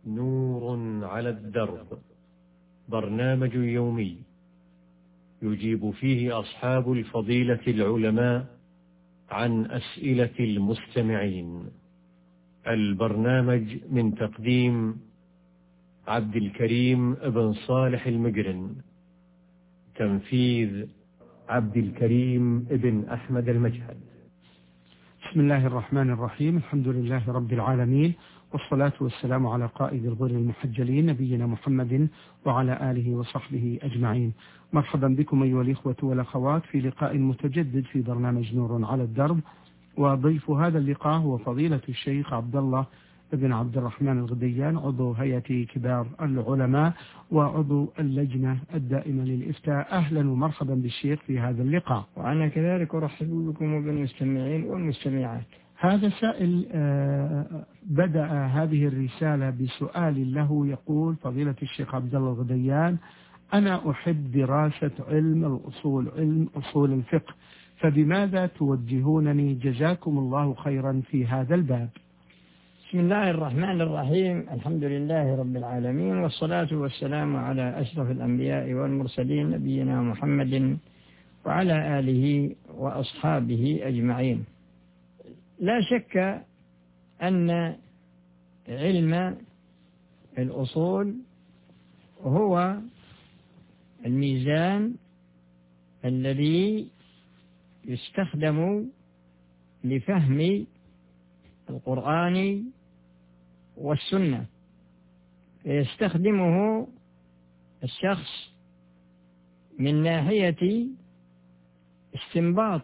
نور على الدرب، برنامج يومي يجيب فيه أصحاب الفضيلة العلماء عن أسئلة المستمعين. البرنامج من تقديم عبد الكريم بن صالح المقرن، تنفيذ عبد الكريم بن أحمد المجهد. بسم الله الرحمن الرحيم. الحمد لله رب العالمين، والصلاة والسلام على قائد الغر المحجلين نبينا محمد وعلى آله وصحبه أجمعين. مرحبا بكم أيها الإخوة والأخوات في لقاء متجدد في برنامج نور على الدرب، وضيف هذا اللقاء هو فضيلة الشيخ عبد الله بن عبد الرحمن الغديان، عضو هيئة كبار العلماء وعضو اللجنة الدائمة للإفتاء. أهلا ومرحبا بالشيخ في هذا اللقاء. وأنا كذلك أرحب بكم وبالمستمعين والمستمعات. هذا سائل بدأ هذه الرسالة بسؤال له، يقول: فضيلة الشيخ عبد الله الغديان، أنا أحب دراسة علم الأصول، علم أصول الفقه، فبماذا توجهونني جزاكم الله خيرا في هذا الباب؟ بسم الله الرحمن الرحيم. الحمد لله رب العالمين، والصلاة والسلام على أشرف الأنبياء والمرسلين نبينا محمد وعلى آله وأصحابه أجمعين. لا شك أن علم الأصول هو الميزان الذي يستخدم لفهم القرآن والسنة، فيستخدمه الشخص من ناحية استنباط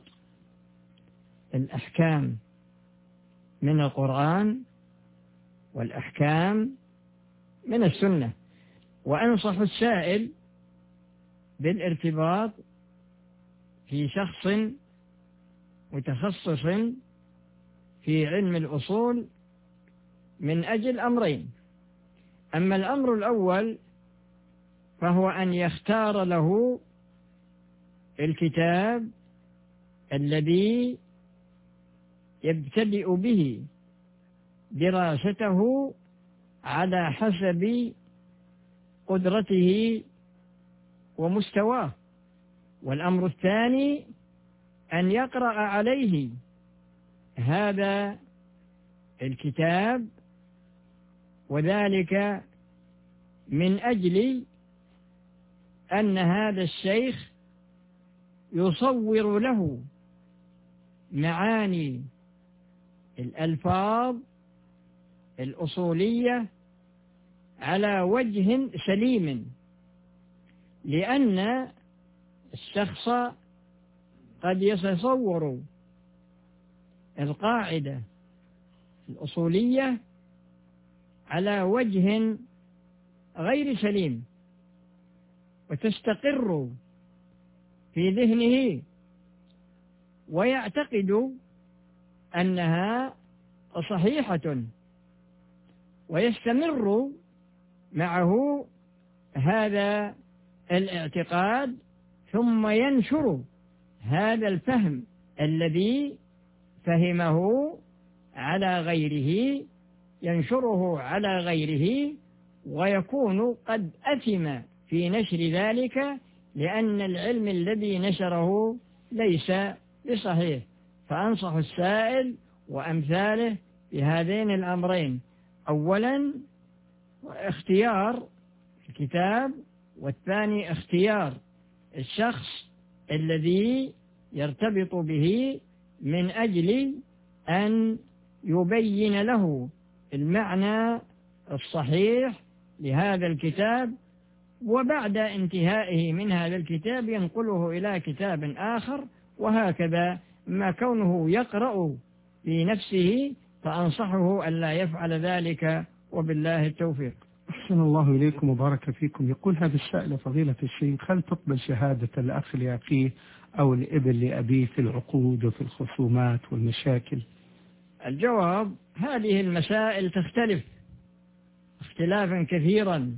الأحكام من القرآن والأحكام من السنة. وأنصح السائل بالارتباط في شخص متخصص في علم الأصول من أجل أمرين. أما الأمر الأول فهو أن يختار له الكتاب الذي يبتدئ به دراسته على حسب قدرته ومستواه. والأمر الثاني أن يقرأ عليه هذا الكتاب، وذلك من أجل أن هذا الشيخ يصور له معاني الألفاظ الأصولية على وجه سليم، لأن الشخص قد يتصور القاعدة الأصولية على وجه غير سليم، وتستقر في ذهنه ويعتقد أنها صحيحة، ويستمر معه هذا الاعتقاد، ثم ينشر هذا الفهم الذي فهمه على غيره، ينشره على غيره، ويكون قد أثم في نشر ذلك، لأن العلم الذي نشره ليس بصحيح. فأنصح السائل وأمثاله بهذين الأمرين: أولا اختيار الكتاب، والثاني اختيار الشخص الذي يرتبط به من أجل أن يبين له المعنى الصحيح لهذا الكتاب، وبعد انتهائه من هذا الكتاب ينقله إلى كتاب آخر، وهكذا. ما كونه يقرأ في نفسه فأنصحه أن لا يفعل ذلك، وبالله التوفيق. أحسن الله إليكم وبارك فيكم. يقول هذا السائل: فضيلة الشيخ، هل تقبل شهادة الأخ لأخيه أو الابن لأبيه في العقود وفي الخصومات والمشاكل؟ الجواب: هذه المسائل تختلف اختلافا كثيرا،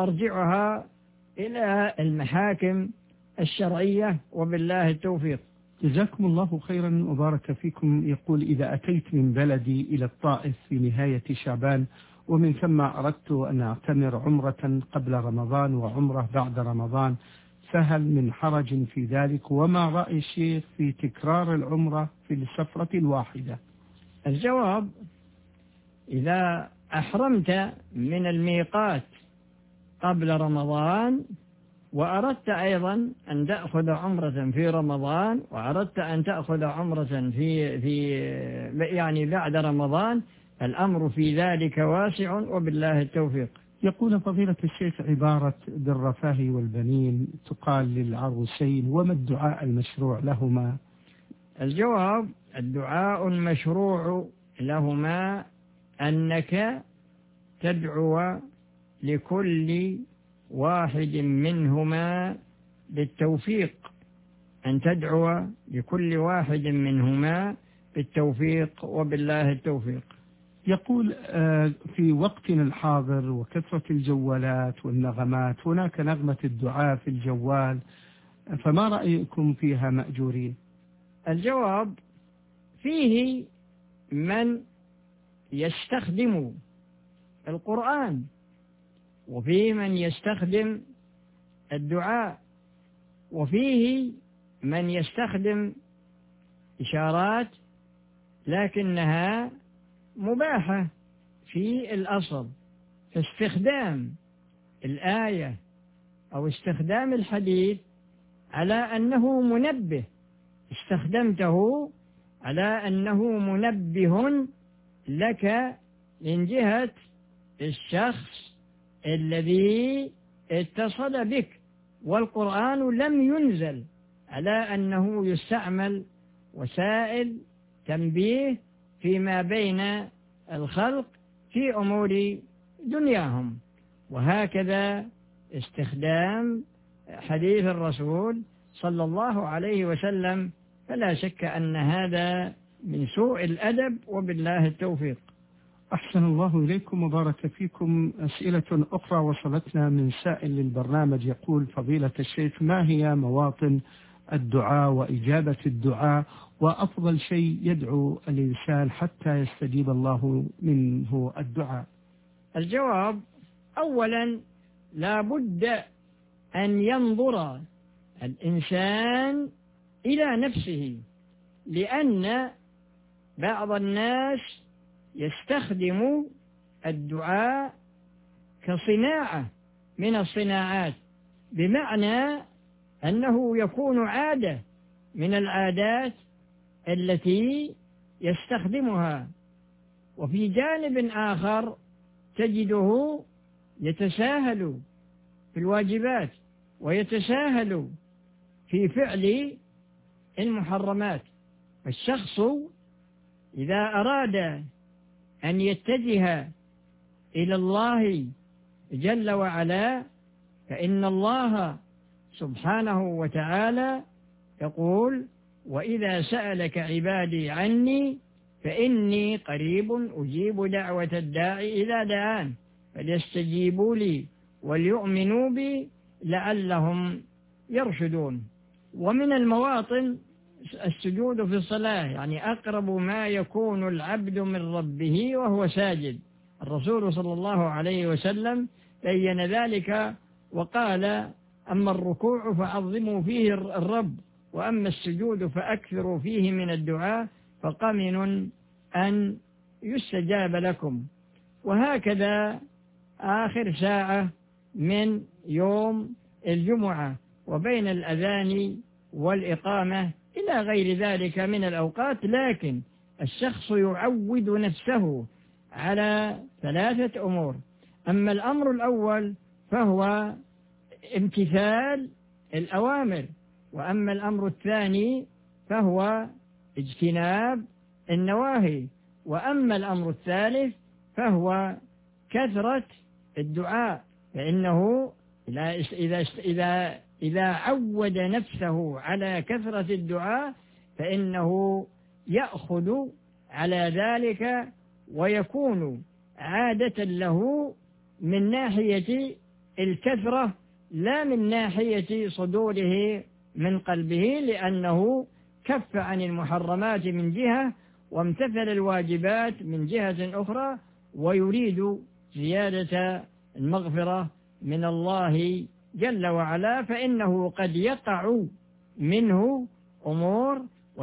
ومرجعها إلى المحاكم الشرعية، وبالله التوفيق. جزاكم الله خيرا وبارك فيكم. يقول: إذا أتيت من بلدي إلى الطائف في نهاية شعبان ومن ثم أردت أن أعتمر عمرة قبل رمضان وعمرة بعد رمضان، فهل من حرج في ذلك؟ وما رأي الشيخ في تكرار العمرة في السفرة الواحدة؟ الجواب: إذا أحرمت من الميقات قبل رمضان وأردت أيضا أن تأخذ عمرة في رمضان وأردت أن تأخذ عمرة يعني بعد رمضان، الأمر في ذلك واسع وبالله التوفيق. يقول فضيلة الشيخ: عبارة بالرفاه والبنين تقال للعروسين، وما الدعاء المشروع لهما؟ الجواب: الدعاء المشروع لهما أنك تدعو لكل واحد منهما بالتوفيق، أن تدعو لكل واحد منهما بالتوفيق وبالله التوفيق. يقول: في وقتنا الحاضر وكثرة الجوالات والنغمات، هناك نغمة الدعاء في الجوال، فما رأيكم فيها مأجورين؟ الجواب: فيه من يستخدم القرآن، وفيه من يستخدم الدعاء، وفيه من يستخدم إشارات لكنها مباحة في الأصل، فاستخدام الآية أو استخدام الحديث على أنه منبه، استخدمته على أنه منبه لك من جهة الشخص الذي اتصل بك، والقرآن لم ينزل على أنه يستعمل وسائل تنبيه فيما بين الخلق في أمور دنياهم. وهكذا استخدام حديث الرسول صلى الله عليه وسلم، فلا شك أن هذا من سوء الأدب وبالله التوفيق. أحسن الله إليكم وبارك فيكم. أسئلة أخرى وصلتنا من سائل للبرنامج، يقول: فضيلة الشيخ، ما هي مواطن الدعاء وإجابة الدعاء، وأفضل شيء يدعو الإنسان حتى يستجيب الله منه الدعاء؟ الجواب: أولا لا بد أن ينظر الإنسان إلى نفسه، لأن بعض الناس يستخدم الدعاء كصناعة من الصناعات، بمعنى أنه يكون عادة من العادات التي يستخدمها. وفي جانب آخر تجده يتساهل في الواجبات ويتساهل في فعل المحرمات. الشخص إذا أراد أن يتجه إلى الله جل وعلا، فإن الله سبحانه وتعالى يقول: وإذا سألك عبادي عني فإني قريب أجيب دعوة الداعي إذا دعان فليستجيبوا لي وليؤمنوا بي لعلهم يرشدون. ومن المواطن السجود في الصلاة، يعني أقرب ما يكون العبد من ربه وهو ساجد. الرسول صلى الله عليه وسلم بين ذلك وقال: أما الركوع فعظموا فيه الرب، وأما السجود فأكثروا فيه من الدعاء فقمن أن يستجاب لكم. وهكذا آخر ساعة من يوم الجمعة وبين الأذان والإقامة إلى غير ذلك من الأوقات. لكن الشخص يعود نفسه على 3 أمور. أما الأمر الأول فهو امتثال الأوامر، وأما الأمر الثاني فهو اجتناب النواهي، وأما الأمر الثالث فهو كثرة الدعاء، فإنه إذا عود نفسه على كثرة الدعاء فإنه يأخذ على ذلك ويكون عادة له من ناحية الكثرة لا من ناحية صدوره من قلبه، لأنه كف عن المحرمات من جهة وامتثل الواجبات من جهة أخرى، ويريد زيادة المغفرة من الله جل وعلا، فإنه قد يقع منه أمور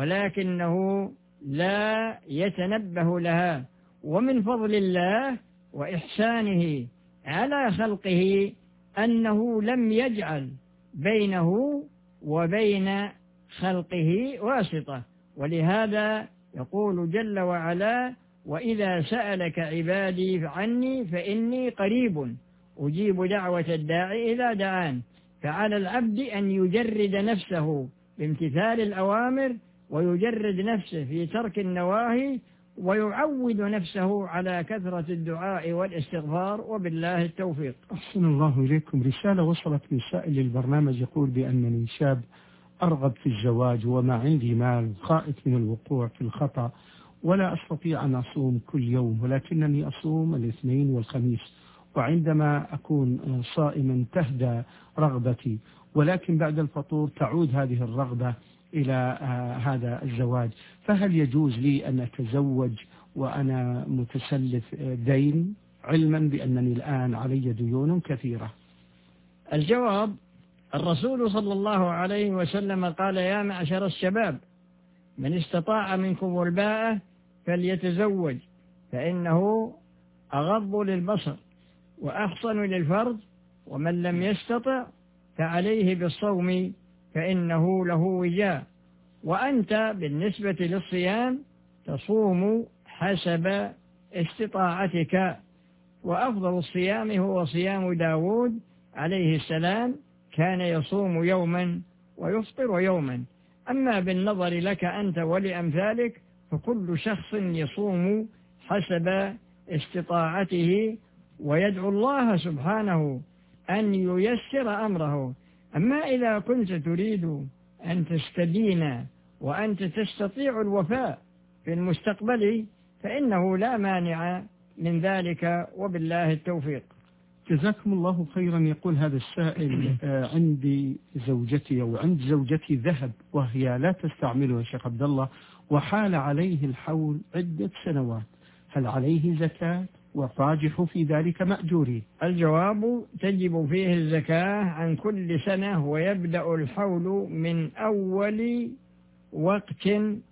ولكنه لا يتنبه لها. ومن فضل الله وإحسانه على خلقه أنه لم يجعل بينه وبين خلقه واسطة، ولهذا يقول جل وعلا: وإذا سألك عبادي عني فإني قريب أجيب دعوة الداعي إذا دعان. فعلى العبد أن يجرد نفسه بامتثال الأوامر ويجرد نفسه في ترك النواهي، ويعود نفسه على كثرة الدعاء والاستغفار، وبالله التوفيق. أحسن الله إليكم. رسالة وصلت من سائل البرنامج يقول بأنني شاب أرغب في الزواج وما عندي مال، خائف من الوقوع في الخطأ، ولا أستطيع أن أصوم كل يوم، ولكنني أصوم الاثنين والخميس، وعندما أكون صائما تهدى رغبتي، ولكن بعد الفطور تعود هذه الرغبة إلى هذا الزواج. فهل يجوز لي أن أتزوج وأنا متسلف دين، علما بأنني الآن علي ديون كثيرة؟ الجواب: الرسول صلى الله عليه وسلم قال: يا معشر الشباب، من استطاع منكم الباءة فليتزوج، فإنه أغض للبصر وأحصن للفرج، ومن لم يستطع فعليه بالصوم فإنه له وجاء. وأنت بالنسبة للصيام تصوم حسب استطاعتك، وأفضل الصيام هو صيام داود عليه السلام، كان يصوم يوما ويفطر يوما. أما بالنظر لك أنت ولأمثالك فكل شخص يصوم حسب استطاعته، ويدعو الله سبحانه أن ييسر أمره. أما إذا كنت تريد أن تستدين وأنت تستطيع الوفاء في المستقبل فإنه لا مانع من ذلك، وبالله التوفيق. جزاكم الله خيرا. يقول هذا السائل: عندي زوجتي أو عند زوجتي ذهب وهي لا تستعمله يا شيخ عبد الله، وحال عليه الحول عدة سنوات، هل عليه زكاة؟ والراجح في ذلك مأجوري. الجواب: تجب فيه الزكاة عن كل سنة، ويبدأ الحول من أول وقت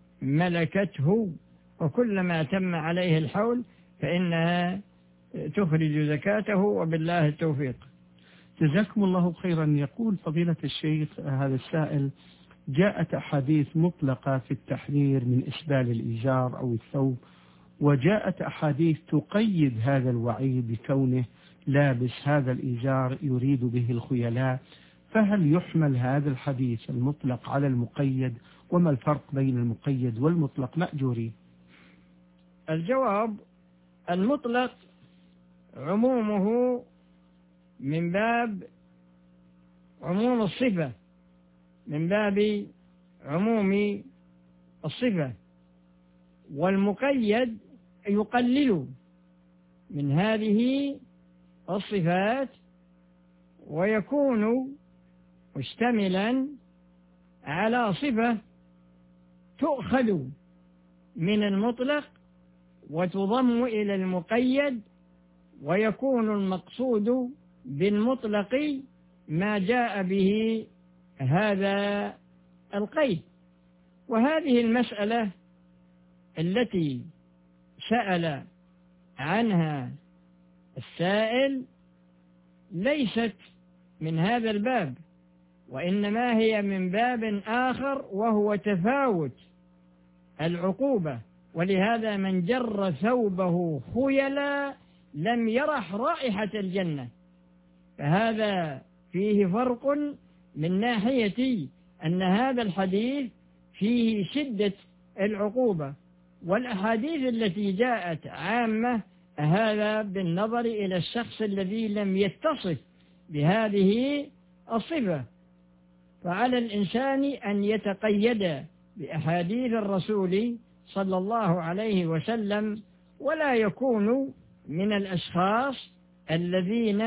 ملكته، وكلما تم عليه الحول فإنها تخرج زكاته، وبالله التوفيق. جزاكم الله خيرا. يقول فضيلة الشيخ هذا السائل: جاءت أحاديث مطلقة في التحذير من إسبال الإزار أو الثوب، وجاءت أحاديث تقيد هذا الوعيد بكونه لابس هذا الإزار يريد به الخيلاء، فهل يحمل هذا الحديث المطلق على المقيد؟ وما الفرق بين المقيد والمطلق مأجوري؟ الجواب: المطلق عمومه من باب عموم الصفة، من باب عموم الصفة، والمقيد يقلل من هذه الصفات ويكون مشتملا على صفة تؤخذ من المطلق وتضم إلى المقيد، ويكون المقصود بالمطلق ما جاء به هذا القيد. وهذه المسألة التي سأل عنها السائل ليست من هذا الباب، وإنما هي من باب آخر، وهو تفاوت العقوبة. ولهذا من جر ثوبه خيلا لم يرح رائحة الجنة، فهذا فيه فرق من ناحية أن هذا الحديث فيه شدة العقوبة، والأحاديث التي جاءت عامة هذا بالنظر إلى الشخص الذي لم يتصف بهذه الصفة. فعلى الإنسان أن يتقيد بأحاديث الرسول صلى الله عليه وسلم، ولا يكون من الأشخاص الذين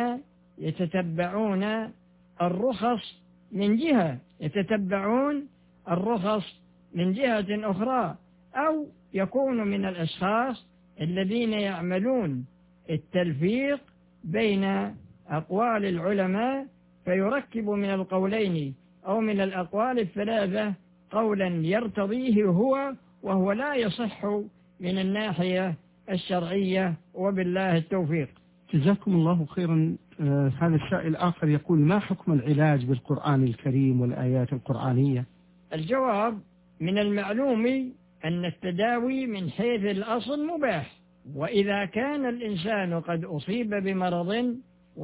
يتتبعون الرخص من جهة، يتتبعون الرخص من جهة أخرى، أو يكون من الأشخاص الذين يعملون التلفيق بين أقوال العلماء، فيركب من القولين أو من الأقوال الثلاثة قولا يرتضيه هو وهو لا يصح من الناحية الشرعية، وبالله التوفيق. جزاكم الله خيرا. هذا السائل آخر يقول: ما حكم العلاج بالقرآن الكريم والآيات القرآنية؟ الجواب: من المعلوم أن التداوي من حيث الأصل مباح، وإذا كان الإنسان قد أصيب بمرض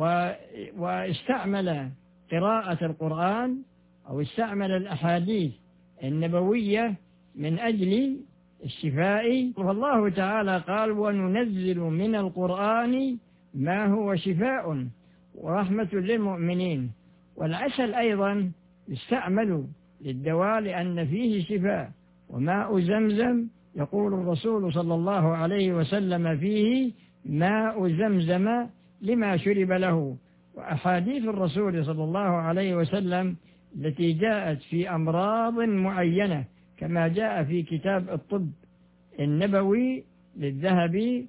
واستعمل قراءة القرآن أو استعمل الأحاديث النبوية من أجل الشفاء، والله تعالى قال: وننزل من القرآن ما هو شفاء ورحمة للمؤمنين. والعسل أيضا يستعمل للدواء لأن فيه شفاء، وماء زمزم يقول الرسول صلى الله عليه وسلم فيه ماء زمزم لما شرب له. وأحاديث الرسول صلى الله عليه وسلم التي جاءت في أمراض معينة كما جاء في كتاب الطب النبوي للذهبي،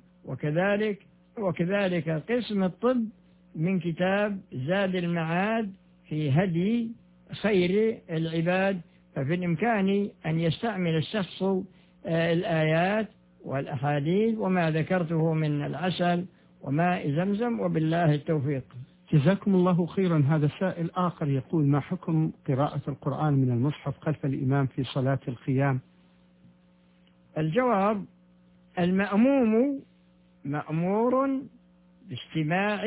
وكذلك قسم الطب من كتاب زاد المعاد في هدي خير العباد، ففي الإمكان أن يستعمل الشخص الآيات والأحاديث وما ذكرته من العسل وماء زمزم، وبالله التوفيق. جزاكم الله خيرا. هذا سائل آخر يقول: ما حكم قراءة القرآن من المصحف خلف الإمام في صلاة القيام؟ الجواب: المأموم مأمور باستماع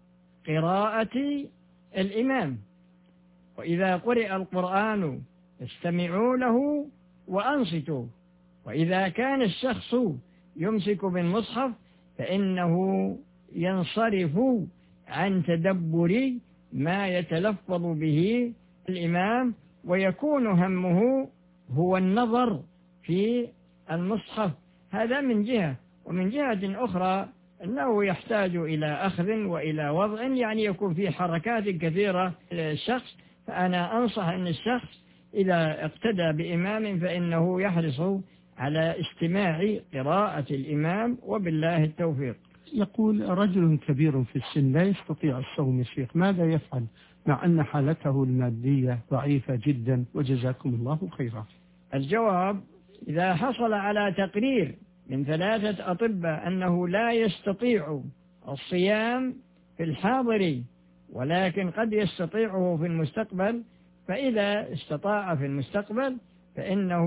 قراءة الإمام، وإذا قرئ القرآن استمعوا له وأنصتوا. وإذا كان الشخص يمسك بالمصحف فإنه ينصرف عن تدبر ما يتلفظ به الإمام، ويكون همه هو النظر في المصحف. هذا من جهة، ومن جهة أخرى أنه يحتاج إلى أخذ وإلى وضع، يعني يكون في حركات كثيرة للشخص. فأنا أنصح أن الشخص إذا اقتدى بإمام فإنه يحرص على استماع قراءة الإمام، وبالله التوفيق. يقول: رجل كبير في السن لا يستطيع الصوم يا شيخ، ماذا يفعل مع أن حالته المادية ضعيفة جدا؟ وجزاكم الله خيرا. الجواب: إذا حصل على تقرير من 3 أطباء أنه لا يستطيع الصيام في الحاضر ولكن قد يستطيعه في المستقبل، فإذا استطاع في المستقبل فإنه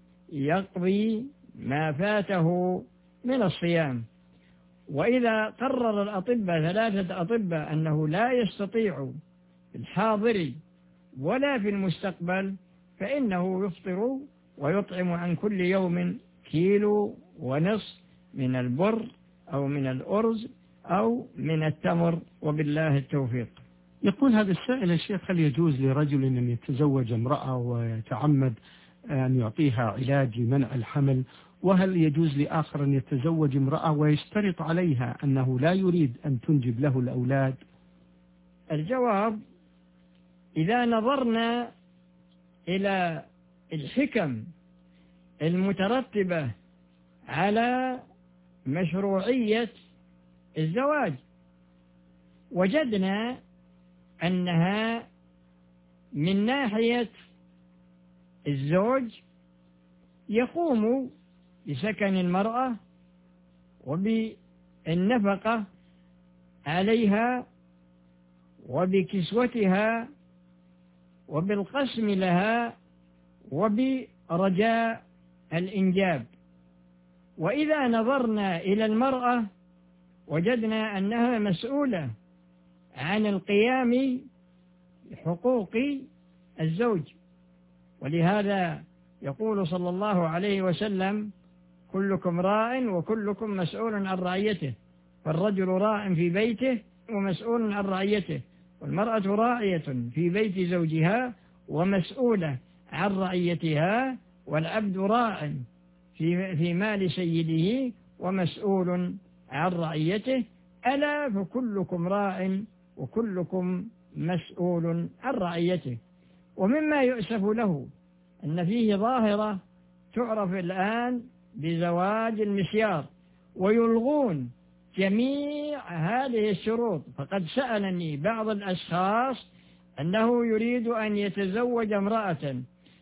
يقضي ما فاته من الصيام. وإذا قرر الأطباء 3 أطباء أنه لا يستطيع في الحاضر ولا في المستقبل فإنه يفطر ويطعم عن كل يوم 1.5 كيلو من البر أو من الأرز أو من التمر، وبالله التوفيق. يقول هذا السائل: يا شيخ، هل يجوز لرجل أن يتزوج امرأة ويتعمد أن يعطيها علاج لمنع الحمل؟ وهل يجوز لآخر أن يتزوج امرأة ويشترط عليها أنه لا يريد أن تنجب له الأولاد؟ الجواب: إذا نظرنا إلى الحكم المترتبة على مشروعية الزواج وجدنا أنها من ناحية الزوج يقوم بسكن المرأة وبالنفقة عليها وبكسوتها وبالقسم لها وبرجاء الإنجاب. وإذا نظرنا إلى المرأة وجدنا أنها مسؤولة عن القيام بحقوق الزوج، ولهذا يقول صلى الله عليه وسلم: كلكم راع وكلكم مسؤول عن رعيته، فالرجل راع في بيته ومسؤول عن رعيته، والمرأة راعية في بيت زوجها ومسؤولة عن رعيتها، والعبد راع في مال سيده ومسؤول عن رعيته. ألا فكلكم راع وكلكم مسؤول عن رعيته. ومما يؤسف له أن فيه ظاهرة تعرف الآن بزواج المسيار، ويلغون جميع هذه الشروط. فقد سألني بعض الأشخاص أنه يريد أن يتزوج امرأة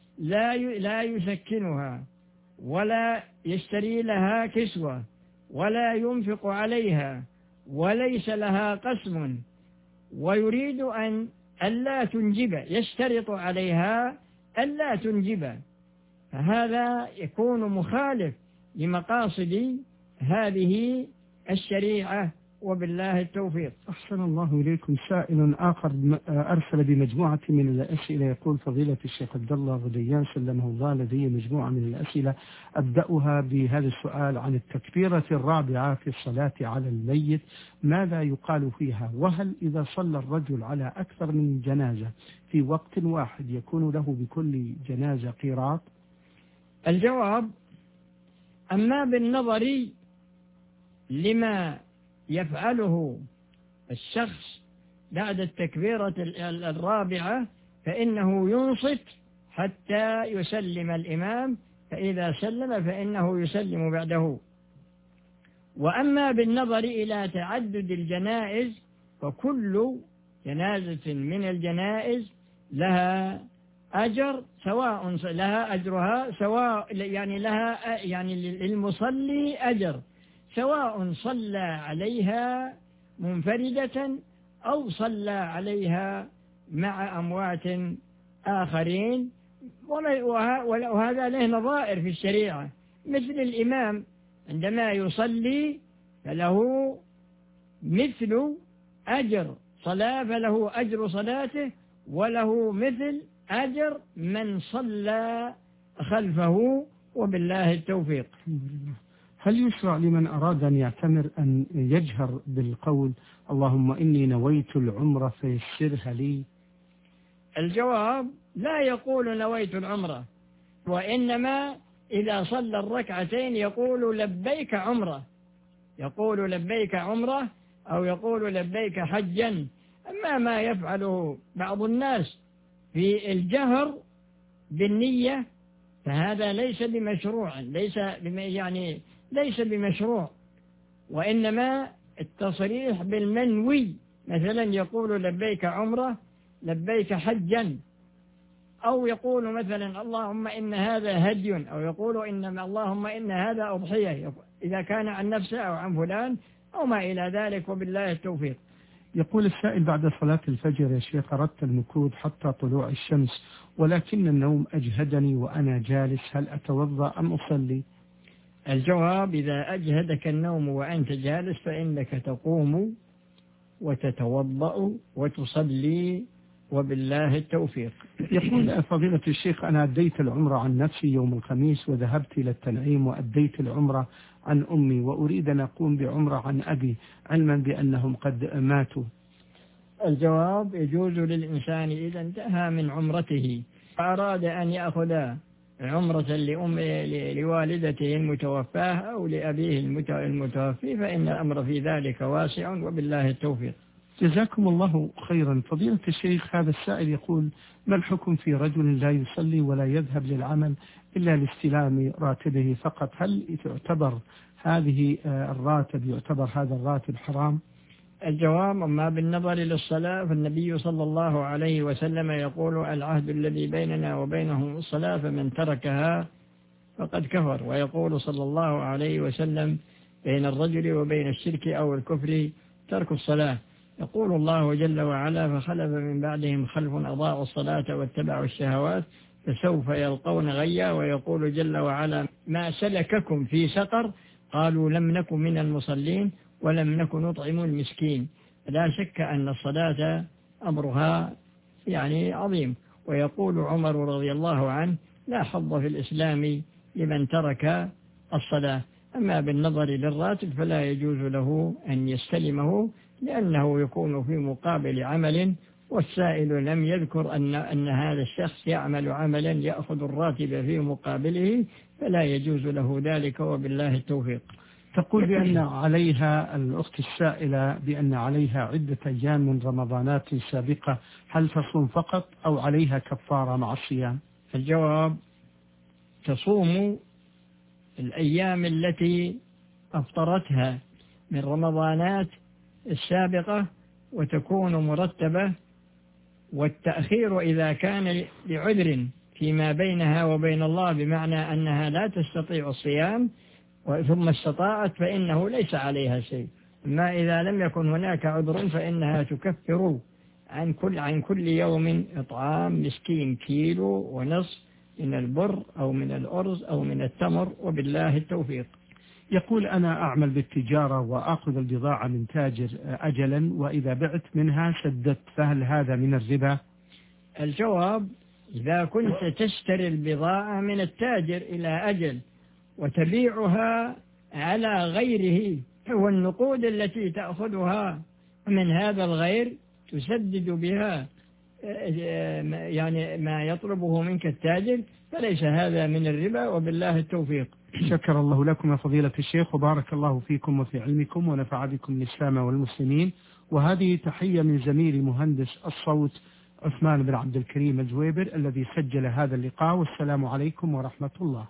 لا يسكنها ولا يشتري لها كسوة ولا ينفق عليها وليس لها قسم، ويريد أن ألا تنجب، يشترط عليها ألا تنجب، فهذا يكون مخالف لمقاصد هذه الشريعة، وبالله التوفيق. أحسن الله إليكم. سائل آخر أرسل بمجموعة من الأسئلة، يقول: فضيلة الشيخ عبد الله غديان سلمه الله، لدي مجموعة من الأسئلة أبدأها بهذا السؤال عن التكبيرة الرابعة في الصلاة على الميت، ماذا يقال فيها؟ وهل إذا صلى الرجل على أكثر من جنازة في وقت واحد يكون له بكل جنازة قيراط؟ الجواب: أما بالنظر لما يفعله الشخص بعد التكبيرة الرابعة فإنه ينصت حتى يسلم الإمام، فإذا سلم فإنه يسلم بعده. وأما بالنظر إلى تعدد الجنائز فكل جنازة من الجنائز لها أجر، سواء لها أجرها سواء، يعني للمصلي أجر سواء صلى عليها منفردة أو صلى عليها مع أموات آخرين. وهذا له نظائر في الشريعة، مثل الإمام عندما يصلي فله مثل أجر صلاة، فله أجر صلاته وله مثل أجر من صلى خلفه، وبالله التوفيق. هل يشرع لمن أراد أن يعتمر أن يجهر بالقول: اللهم إني نويت العمرة فيسرها لي؟ الجواب: لا يقول نويت العمرة، وإنما إذا صلى الركعتين يقول لبيك عمرة، يقول لبيك عمرة أو يقول لبيك حجا. أما ما يفعله بعض الناس في الجهر بالنية فهذا ليس بمشروع، ليس بمشروع، وإنما التصريح بالمنوي، مثلا يقول لبيك عمرة، لبيك حجا، أو يقول مثلا اللهم إن هذا هدي، أو يقول إنما اللهم إن هذا أضحية، إذا كان عن نفسه أو عن فلان أو ما إلى ذلك، وبالله التوفيق. يقول السائل: بعد صلاة الفجر يا شيخ أردت المكوث حتى طلوع الشمس، ولكن النوم أجهدني وأنا جالس، هل أتوضأ أم أصلي؟ الجواب: إذا أجهدك النوم وأنت جالس فإنك تقوم وتتوضأ وتصلي، وبالله التوفيق. يقول: فضيلة الشيخ، أنا أديت العمرة عن نفسي يوم الخميس وذهبت إلى التنعيم وأديت العمرة عن أمي، وأريد أن أقوم بعمرة عن أبي علما بأنهم قد ماتوا. الجواب: يجوز للإنسان إذا انتهى من عمرته فأراد أن يأخذ عمرة لوالدته المتوفاة أو لأبيه المتوفي فإن الأمر في ذلك واسع، وبالله التوفيق. جزاكم الله خيرا. فضيلة الشيخ، هذا السائل يقول: ما الحكم في رجل لا يصلي ولا يذهب للعمل إلا لاستلام راتبه فقط؟ هل تعتبر هذه الراتب، يعتبر هذا الراتب حرام؟ الجواب: أما بالنظر للصلاة فالنبي صلى الله عليه وسلم يقول: العهد الذي بيننا وبينهم الصلاة فمن تركها فقد كفر. ويقول صلى الله عليه وسلم: بين الرجل وبين الشرك أو الكفر ترك الصلاة. يقول الله جل وعلا: فخلف من بعدهم خلف أضاعوا الصلاة واتبعوا الشهوات فسوف يلقون غيا. ويقول جل وعلا: ما سلككم في سقر؟ قالوا لم نكن من المصلين ولم نكن نطعم المسكين. لا شك أن الصلاة أمرها عظيم. ويقول عمر رضي الله عنه: لا حظ في الإسلام لمن ترك الصلاة. أما بالنظر للراتب فلا يجوز له أن يستلمه، لأنه يكون في مقابل عمل، والسائل لم يذكر أن هذا الشخص يعمل عملا يأخذ الراتب في مقابله، فلا يجوز له ذلك، وبالله التوفيق. تقول بأن عليها الأخت السائلة بأن عليها عدة أيام من رمضانات سابقة، هل تصوم فقط أو عليها كفارة مع الصيام؟ الجواب: تصوم الأيام التي أفطرتها من رمضانات السابقة وتكون مرتبة، والتأخير إذا كان لعذر فيما بينها وبين الله، بمعنى أنها لا تستطيع الصيام ثم استطاعت فإنه ليس عليها شيء. أما إذا لم يكن هناك عذر فإنها تكفر عن كل يوم إطعام مسكين كيلو ونصف من البر أو من الأرز أو من التمر، وبالله التوفيق. يقول أنا أعمل بالتجارة وأخذ البضاعة من تاجر أجلا، وإذا بعت منها سددت، فهل هذا من الربا؟ الجواب: إذا كنت تشتري البضاعة من التاجر إلى أجل وتبيعها على غيره، والنقود التي تأخذها من هذا الغير تسدد بها يعني ما يطلبه منك التاجر، فليس هذا من الربا، وبالله التوفيق. شكر الله لكم يا فضيلة الشيخ، وبارك الله فيكم وفي علمكم ونفع بكم الإسلام والمسلمين. وهذه تحية من زميلي مهندس الصوت عثمان بن عبد الكريم الزويبر الذي سجل هذا اللقاء، والسلام عليكم ورحمة الله.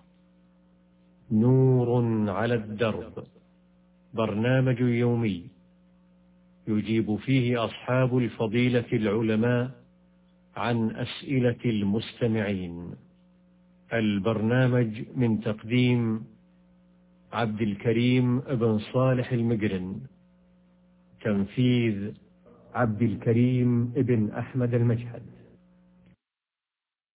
نور على الدرب، برنامج يومي يجيب فيه أصحاب الفضيلة العلماء عن أسئلة المستمعين. البرنامج من تقديم عبد الكريم بن صالح المقرن، تنفيذ عبد الكريم بن أحمد المجهد.